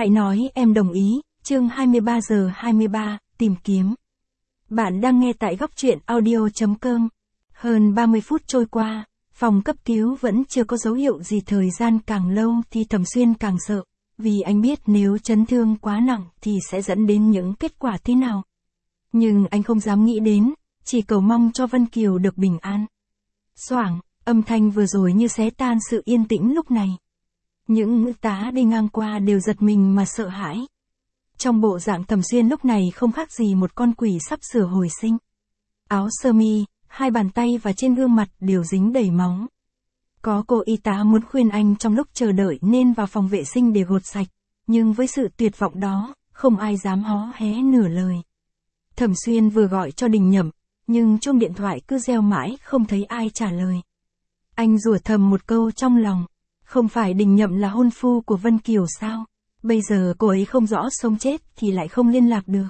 Hãy nói em đồng ý, chương 23 giờ 23, tìm kiếm. Bạn đang nghe tại góc truyện audio.com. Hơn 30 phút trôi qua, phòng cấp cứu vẫn chưa có dấu hiệu gì. Thời gian càng lâu thì Thẩm Xuyên càng sợ, vì anh biết nếu chấn thương quá nặng thì sẽ dẫn đến những kết quả thế nào. Nhưng anh không dám nghĩ đến, chỉ cầu mong cho Vân Kiều được bình an. Xoảng, âm thanh vừa rồi như xé tan sự yên tĩnh lúc này. Những nữ tá đi ngang qua đều giật mình mà sợ hãi. Trong bộ dạng Thẩm Xuyên lúc này không khác gì một con quỷ sắp sửa hồi sinh. Áo sơ mi, hai bàn tay và trên gương mặt đều dính đầy máu. Có cô y tá muốn khuyên anh trong lúc chờ đợi nên vào phòng vệ sinh để gột sạch, nhưng với sự tuyệt vọng đó, không ai dám hó hé nửa lời. Thẩm Xuyên vừa gọi cho Đình Nhậm, nhưng chuông điện thoại cứ reo mãi không thấy ai trả lời. Anh rủa thầm một câu trong lòng, không phải Đình Nhậm là hôn phu của Vân Kiều sao? Bây giờ cô ấy không rõ sống chết thì lại không liên lạc được.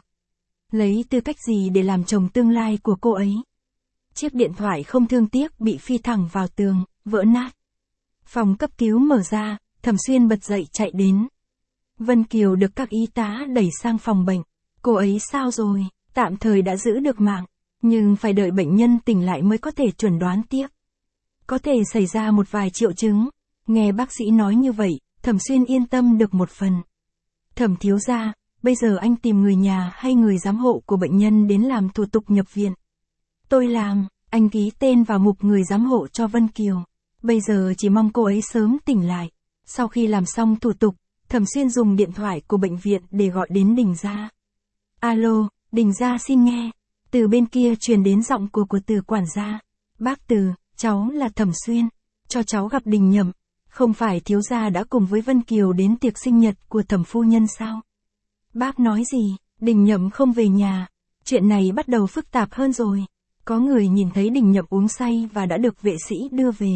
Lấy tư cách gì để làm chồng tương lai của cô ấy? Chiếc điện thoại không thương tiếc bị phi thẳng vào tường, vỡ nát. Phòng cấp cứu mở ra, Thẩm Xuyên bật dậy chạy đến. Vân Kiều được các y tá đẩy sang phòng bệnh. Cô ấy sao rồi? Tạm thời đã giữ được mạng, nhưng phải đợi bệnh nhân tỉnh lại mới có thể chẩn đoán tiếp. Có thể xảy ra một vài triệu chứng. Nghe bác sĩ nói như vậy, Thẩm Xuyên yên tâm được một phần. Thẩm thiếu gia, bây giờ anh tìm người nhà hay người giám hộ của bệnh nhân đến làm thủ tục nhập viện? Tôi làm, anh ký tên vào mục người giám hộ cho Vân Kiều. Bây giờ chỉ mong cô ấy sớm tỉnh lại. Sau khi làm xong thủ tục, Thẩm Xuyên dùng điện thoại của bệnh viện để gọi đến Đình gia. Alo, Đình gia xin nghe. Từ bên kia truyền đến giọng của Từ quản gia. Bác Từ, cháu là Thẩm Xuyên. Cho cháu gặp Đình Nhậm. Không phải thiếu gia đã cùng với Vân Kiều đến tiệc sinh nhật của Thẩm phu nhân sao? Bác nói gì? Đình Nhậm không về nhà. Chuyện này bắt đầu phức tạp hơn rồi. Có người nhìn thấy Đình Nhậm uống say và đã được vệ sĩ đưa về.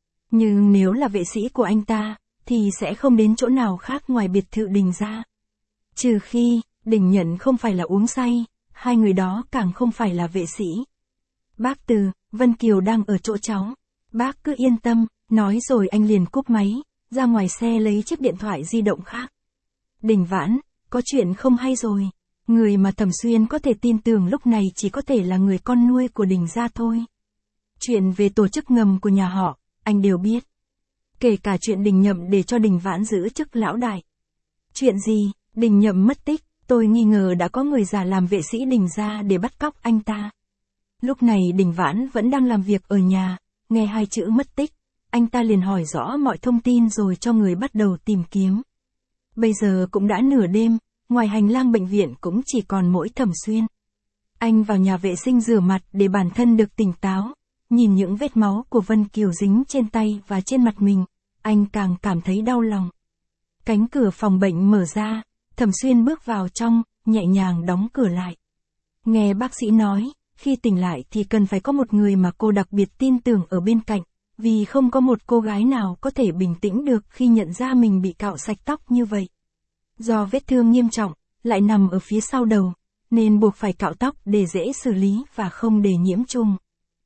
Nhưng nếu là vệ sĩ của anh ta, thì sẽ không đến chỗ nào khác ngoài biệt thự Đình gia. Trừ khi, Đình Nhậm không phải là uống say, hai người đó càng không phải là vệ sĩ. Bác Từ, Vân Kiều đang ở chỗ cháu. Bác cứ yên tâm. Nói rồi anh liền cúp máy, ra ngoài xe lấy chiếc điện thoại di động khác. Đình Vãn, có chuyện không hay rồi. Người mà Thẩm Xuyên có thể tin tưởng lúc này chỉ có thể là người con nuôi của Đình gia thôi. Chuyện về tổ chức ngầm của nhà họ, anh đều biết. Kể cả chuyện Đình Nhậm để cho Đình Vãn giữ chức lão đại. Chuyện gì? Đình Nhậm mất tích, tôi nghi ngờ đã có người giả làm vệ sĩ Đình gia để bắt cóc anh ta. Lúc này Đình Vãn vẫn đang làm việc ở nhà, nghe hai chữ mất tích. Anh ta liền hỏi rõ mọi thông tin rồi cho người bắt đầu tìm kiếm. Bây giờ cũng đã nửa đêm, ngoài hành lang bệnh viện cũng chỉ còn mỗi Thẩm Xuyên. Anh vào nhà vệ sinh rửa mặt để bản thân được tỉnh táo, nhìn những vết máu của Vân Kiều dính trên tay và trên mặt mình, anh càng cảm thấy đau lòng. Cánh cửa phòng bệnh mở ra, Thẩm Xuyên bước vào trong, nhẹ nhàng đóng cửa lại. Nghe bác sĩ nói, khi tỉnh lại thì cần phải có một người mà cô đặc biệt tin tưởng ở bên cạnh. Vì không có một cô gái nào có thể bình tĩnh được khi nhận ra mình bị cạo sạch tóc như vậy. Do vết thương nghiêm trọng, lại nằm ở phía sau đầu, nên buộc phải cạo tóc để dễ xử lý và không để nhiễm trùng.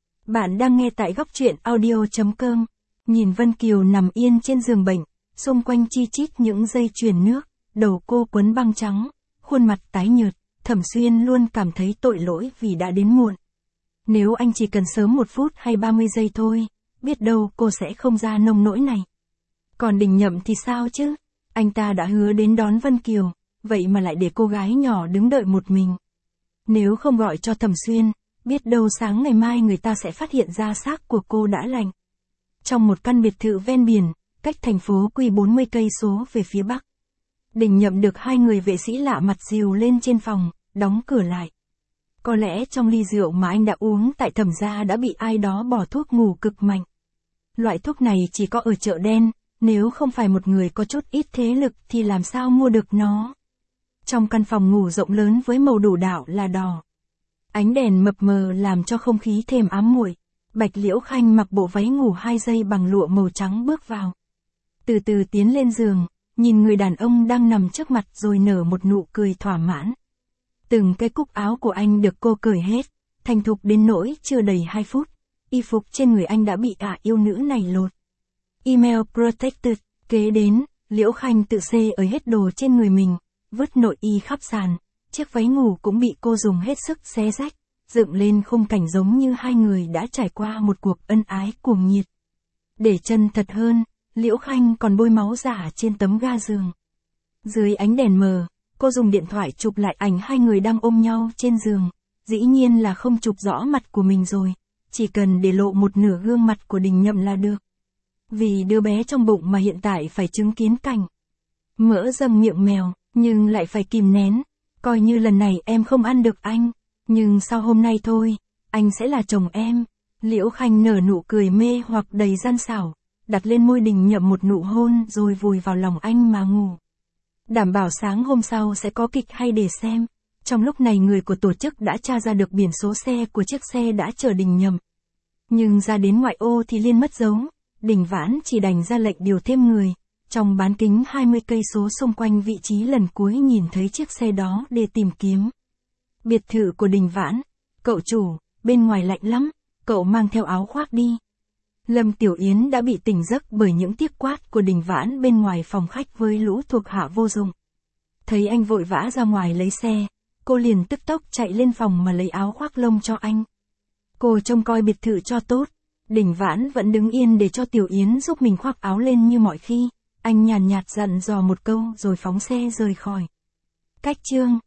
Bạn đang nghe tại góc truyện audio.com. Nhìn Vân Kiều nằm yên trên giường bệnh, xung quanh chi chít những dây chuyền nước, đầu cô quấn băng trắng, khuôn mặt tái nhợt, Thẩm Xuyên luôn cảm thấy tội lỗi vì đã đến muộn. Nếu anh chỉ cần sớm 1 phút hay 30 giây thôi, biết đâu cô sẽ không ra nông nỗi này. Còn Đình Nhậm thì sao chứ? Anh ta đã hứa đến đón Vân Kiều, vậy mà lại để cô gái nhỏ đứng đợi một mình. Nếu không gọi cho Thẩm Xuyên, biết đâu sáng ngày mai người ta sẽ phát hiện ra xác của cô đã lạnh. Trong một căn biệt thự ven biển, cách thành phố Quy 40 cây số về phía bắc. Đình Nhậm được hai người vệ sĩ lạ mặt dìu lên trên phòng, đóng cửa lại. Có lẽ trong ly rượu mà anh đã uống tại Thẩm gia đã bị ai đó bỏ thuốc ngủ cực mạnh. Loại thuốc này chỉ có ở chợ đen, nếu không phải một người có chút ít thế lực thì làm sao mua được nó. Trong căn phòng ngủ rộng lớn với màu đủ đạo là đỏ. Ánh đèn mập mờ làm cho không khí thêm ám muội. Bạch Liễu Khanh mặc bộ váy ngủ 2 dây bằng lụa màu trắng bước vào. Từ từ tiến lên giường, nhìn người đàn ông đang nằm trước mặt rồi nở một nụ cười thỏa mãn. Từng cái cúc áo của anh được cô cởi hết, thành thục đến nỗi chưa đầy 2 phút. Y phục trên người anh đã bị yêu nữ này lột. Email protected, kế đến, Liễu Khanh tự xê ới hết đồ trên người mình, vứt nội y khắp sàn, chiếc váy ngủ cũng bị cô dùng hết sức xé rách, dựng lên khung cảnh giống như hai người đã trải qua một cuộc ân ái cuồng nhiệt. Để chân thật hơn, Liễu Khanh còn bôi máu giả trên tấm ga giường. Dưới ánh đèn mờ, cô dùng điện thoại chụp lại ảnh hai người đang ôm nhau trên giường, dĩ nhiên là không chụp rõ mặt của mình rồi, chỉ cần để lộ một nửa gương mặt của Đình Nhậm là được. Vì đứa bé trong bụng mà hiện tại phải chứng kiến cảnh mỡ dâng miệng mèo, nhưng lại phải kìm nén, coi như lần này em không ăn được anh, nhưng sau hôm nay thôi, anh sẽ là chồng em. Liễu Khanh nở nụ cười mê hoặc đầy gian xảo, đặt lên môi Đình Nhậm một nụ hôn rồi vùi vào lòng anh mà ngủ. Đảm bảo sáng hôm sau sẽ có kịch hay để xem. Trong lúc này người của tổ chức đã tra ra được biển số xe của chiếc xe đã chở Đình Nhậm. Nhưng ra đến ngoại ô thì liên mất dấu, Đình Vãn chỉ đành ra lệnh điều thêm người, trong bán kính 20 cây số xung quanh vị trí lần cuối nhìn thấy chiếc xe đó để tìm kiếm. Biệt thự của Đình Vãn, cậu chủ, bên ngoài lạnh lắm, cậu mang theo áo khoác đi. Lâm Tiểu Yến đã bị tỉnh giấc bởi những tiếc quát của Đình Vãn bên ngoài phòng khách với lũ thuộc hạ vô dụng. Thấy anh vội vã ra ngoài lấy xe, cô liền tức tốc chạy lên phòng mà lấy áo khoác lông cho anh. Cô trông coi biệt thự cho tốt, Đình Vãn vẫn đứng yên để cho Tiểu Yến giúp mình khoác áo lên như mọi khi, anh nhàn nhạt dặn dò một câu rồi phóng xe rời khỏi. Cách chương